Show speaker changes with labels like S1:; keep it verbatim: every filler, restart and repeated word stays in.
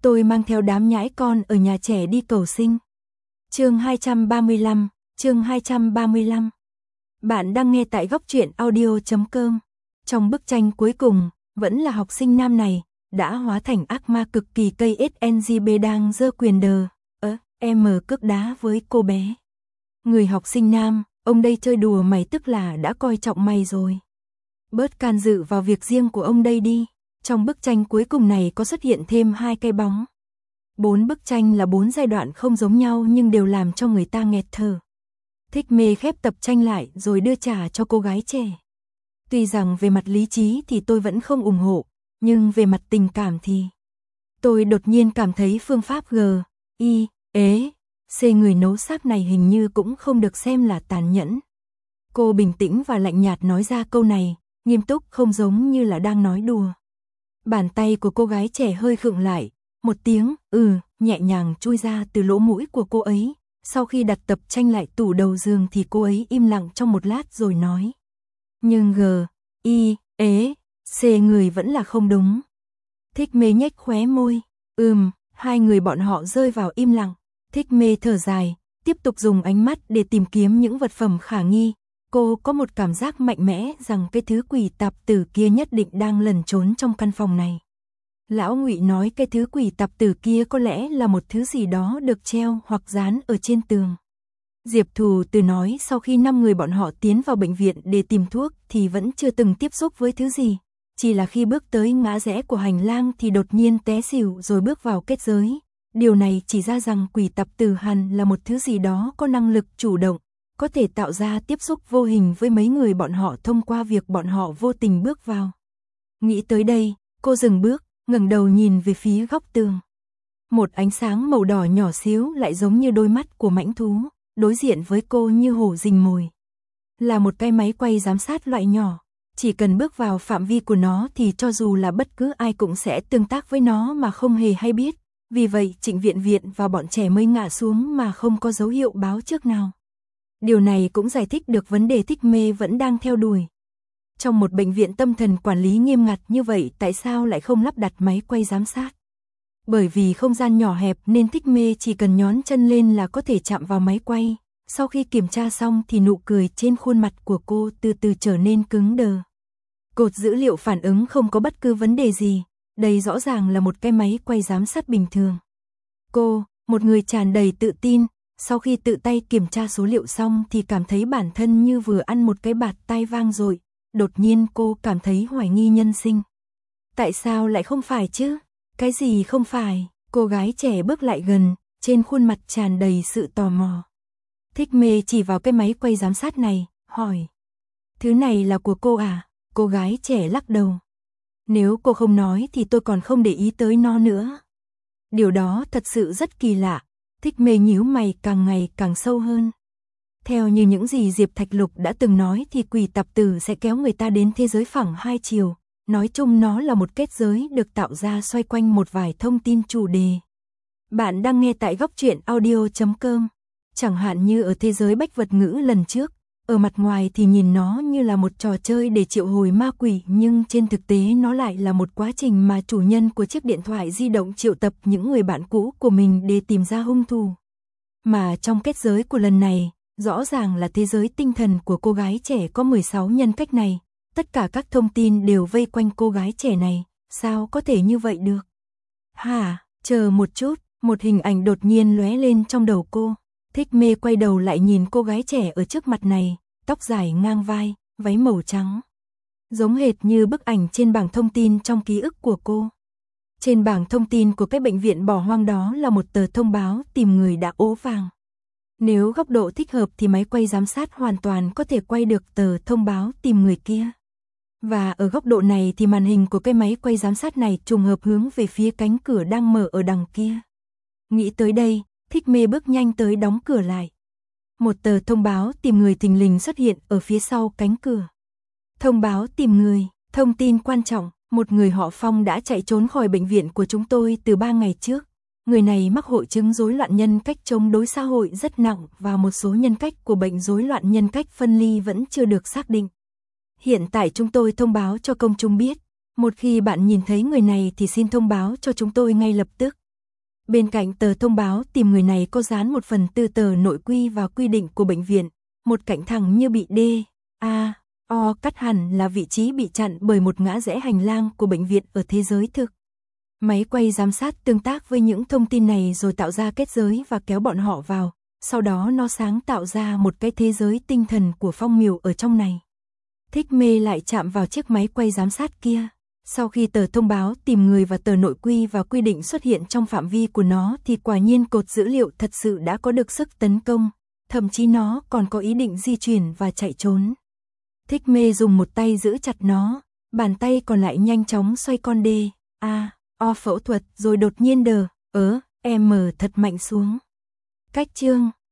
S1: Tôi mang theo đám nhãi con ở nhà trẻ đi cầu sinh. Chương hai trăm ba mươi lăm, chương hai trăm ba mươi lăm. Bạn đang nghe tại góc truyện audio chấm com. Trong bức tranh cuối cùng, vẫn là học sinh nam này, đã hóa thành ác ma cực kỳ cây ét en giê bê đang giơ quyền đờ, ơ, em cước đá với cô bé. Người học sinh nam, ông đây chơi đùa mày tức là đã coi trọng mày rồi. Bớt can dự vào việc riêng của ông đây đi. Trong bức tranh cuối cùng này có xuất hiện thêm hai cái bóng. Bốn bức tranh là bốn giai đoạn không giống nhau nhưng đều làm cho người ta nghẹt thở. Thích Mê khép tập tranh lại rồi đưa trả cho cô gái trẻ. Tuy rằng về mặt lý trí thì tôi vẫn không ủng hộ, nhưng về mặt tình cảm thì... Tôi đột nhiên cảm thấy phương pháp G, I, ế, C người nấu xác này hình như cũng không được xem là tàn nhẫn. Cô bình tĩnh và lạnh nhạt nói ra câu này, nghiêm túc không giống như là đang nói đùa. Bàn tay của cô gái trẻ hơi khựng lại, một tiếng, ừ, nhẹ nhàng chui ra từ lỗ mũi của cô ấy. Sau khi đặt tập tranh lại tủ đầu giường thì cô ấy im lặng trong một lát rồi nói. Nhưng G, I, ế, C người vẫn là không đúng. Thích Mê nhếch khóe môi, ừm, hai người bọn họ rơi vào im lặng. Thích Mê thở dài, tiếp tục dùng ánh mắt để tìm kiếm những vật phẩm khả nghi. Cô có một cảm giác mạnh mẽ rằng cái thứ quỷ tạp tử kia nhất định đang lẩn trốn trong căn phòng này. Lão Ngụy nói cái thứ quỷ tạp tử kia có lẽ là một thứ gì đó được treo hoặc dán ở trên tường. Diệp Thù Từ nói sau khi năm người bọn họ tiến vào bệnh viện để tìm thuốc thì vẫn chưa từng tiếp xúc với thứ gì. Chỉ là khi bước tới ngã rẽ của hành lang thì đột nhiên té xỉu rồi bước vào kết giới. Điều này chỉ ra rằng quỷ tạp tử hẳn là một thứ gì đó có năng lực chủ động, có thể tạo ra tiếp xúc vô hình với mấy người bọn họ thông qua việc bọn họ vô tình bước vào. Nghĩ tới đây, cô dừng bước, ngẩng đầu nhìn về phía góc tường. Một ánh sáng màu đỏ nhỏ xíu lại giống như đôi mắt của mãnh thú, đối diện với cô như hổ rình mồi. Là một cái máy quay giám sát loại nhỏ, chỉ cần bước vào phạm vi của nó thì cho dù là bất cứ ai cũng sẽ tương tác với nó mà không hề hay biết. Vì vậy Trịnh Viện Viện và bọn trẻ mới ngã xuống mà không có dấu hiệu báo trước nào. Điều này cũng giải thích được vấn đề Thích Mê vẫn đang theo đuổi. Trong một bệnh viện tâm thần quản lý nghiêm ngặt như vậy tại sao lại không lắp đặt máy quay giám sát? Bởi vì không gian nhỏ hẹp nên Thích Mê chỉ cần nhón chân lên là có thể chạm vào máy quay. Sau khi kiểm tra xong thì nụ cười trên khuôn mặt của cô từ từ trở nên cứng đờ. Cột dữ liệu phản ứng không có bất cứ vấn đề gì. Đây rõ ràng là một cái máy quay giám sát bình thường. Cô, một người tràn đầy tự tin, sau khi tự tay kiểm tra số liệu xong thì cảm thấy bản thân như vừa ăn một cái bạt tai vang rồi. Đột nhiên cô cảm thấy hoài nghi nhân sinh. Tại sao lại không phải chứ? Cái gì không phải? Cô gái trẻ bước lại gần, trên khuôn mặt tràn đầy sự tò mò. Thích Mê chỉ vào cái máy quay giám sát này, hỏi. Thứ này là của cô à? Cô gái trẻ lắc đầu. Nếu cô không nói thì tôi còn không để ý tới nó nữa. Điều đó thật sự rất kỳ lạ. Thích Mê nhíu mày càng ngày càng sâu hơn. Theo như những gì Diệp Thạch Lục đã từng nói thì quỷ tạp tử sẽ kéo người ta đến thế giới phẳng hai chiều. Nói chung nó là một kết giới được tạo ra xoay quanh một vài thông tin chủ đề. Bạn đang nghe tại góc truyện audio chấm com. Chẳng hạn như ở thế giới bách vật ngữ lần trước, ở mặt ngoài thì nhìn nó như là một trò chơi để triệu hồi ma quỷ nhưng trên thực tế nó lại là một quá trình mà chủ nhân của chiếc điện thoại di động triệu tập những người bạn cũ của mình để tìm ra hung thủ. Mà trong kết giới của lần này, rõ ràng là thế giới tinh thần của cô gái trẻ có mười sáu nhân cách này. Tất cả các thông tin đều vây quanh cô gái trẻ này, sao có thể như vậy được? Hả, chờ một chút, một hình ảnh đột nhiên lóe lên trong đầu cô. Thích Mê quay đầu lại nhìn cô gái trẻ ở trước mặt này, tóc dài ngang vai, váy màu trắng. Giống hệt như bức ảnh trên bảng thông tin trong ký ức của cô. Trên bảng thông tin của cái bệnh viện bỏ hoang đó là một tờ thông báo tìm người đã ố vàng. Nếu góc độ thích hợp thì máy quay giám sát hoàn toàn có thể quay được tờ thông báo tìm người kia. Và ở góc độ này thì màn hình của cái máy quay giám sát này trùng hợp hướng về phía cánh cửa đang mở ở đằng kia. Nghĩ tới đây, Thích Mê bước nhanh tới đóng cửa lại. Một tờ thông báo tìm người thình lình xuất hiện ở phía sau cánh cửa. Thông báo tìm người, thông tin quan trọng, một người họ Phong đã chạy trốn khỏi bệnh viện của chúng tôi từ ba ngày trước. Người này mắc hội chứng rối loạn nhân cách chống đối xã hội rất nặng và một số nhân cách của bệnh rối loạn nhân cách phân ly vẫn chưa được xác định. Hiện tại chúng tôi thông báo cho công chúng biết, một khi bạn nhìn thấy người này thì xin thông báo cho chúng tôi ngay lập tức. Bên cạnh tờ thông báo tìm người này có dán một phần tư tờ nội quy và quy định của bệnh viện, một cạnh thẳng như bị D, A, O cắt hẳn là vị trí bị chặn bởi một ngã rẽ hành lang của bệnh viện ở thế giới thực. Máy quay giám sát tương tác với những thông tin này rồi tạo ra kết giới và kéo bọn họ vào, sau đó nó sáng tạo ra một cái thế giới tinh thần của Phong Miểu ở trong này. Thích Mê lại chạm vào chiếc máy quay giám sát kia. Sau khi tờ thông báo tìm người và tờ nội quy và quy định xuất hiện trong phạm vi của nó thì quả nhiên cột dữ liệu thật sự đã có được sức tấn công, thậm chí nó còn có ý định di chuyển và chạy trốn. Thích Mê dùng một tay giữ chặt nó, bàn tay còn lại nhanh chóng xoay con D, A, O phẫu thuật rồi đột nhiên đờ, ớ, M thật mạnh xuống. Cách chương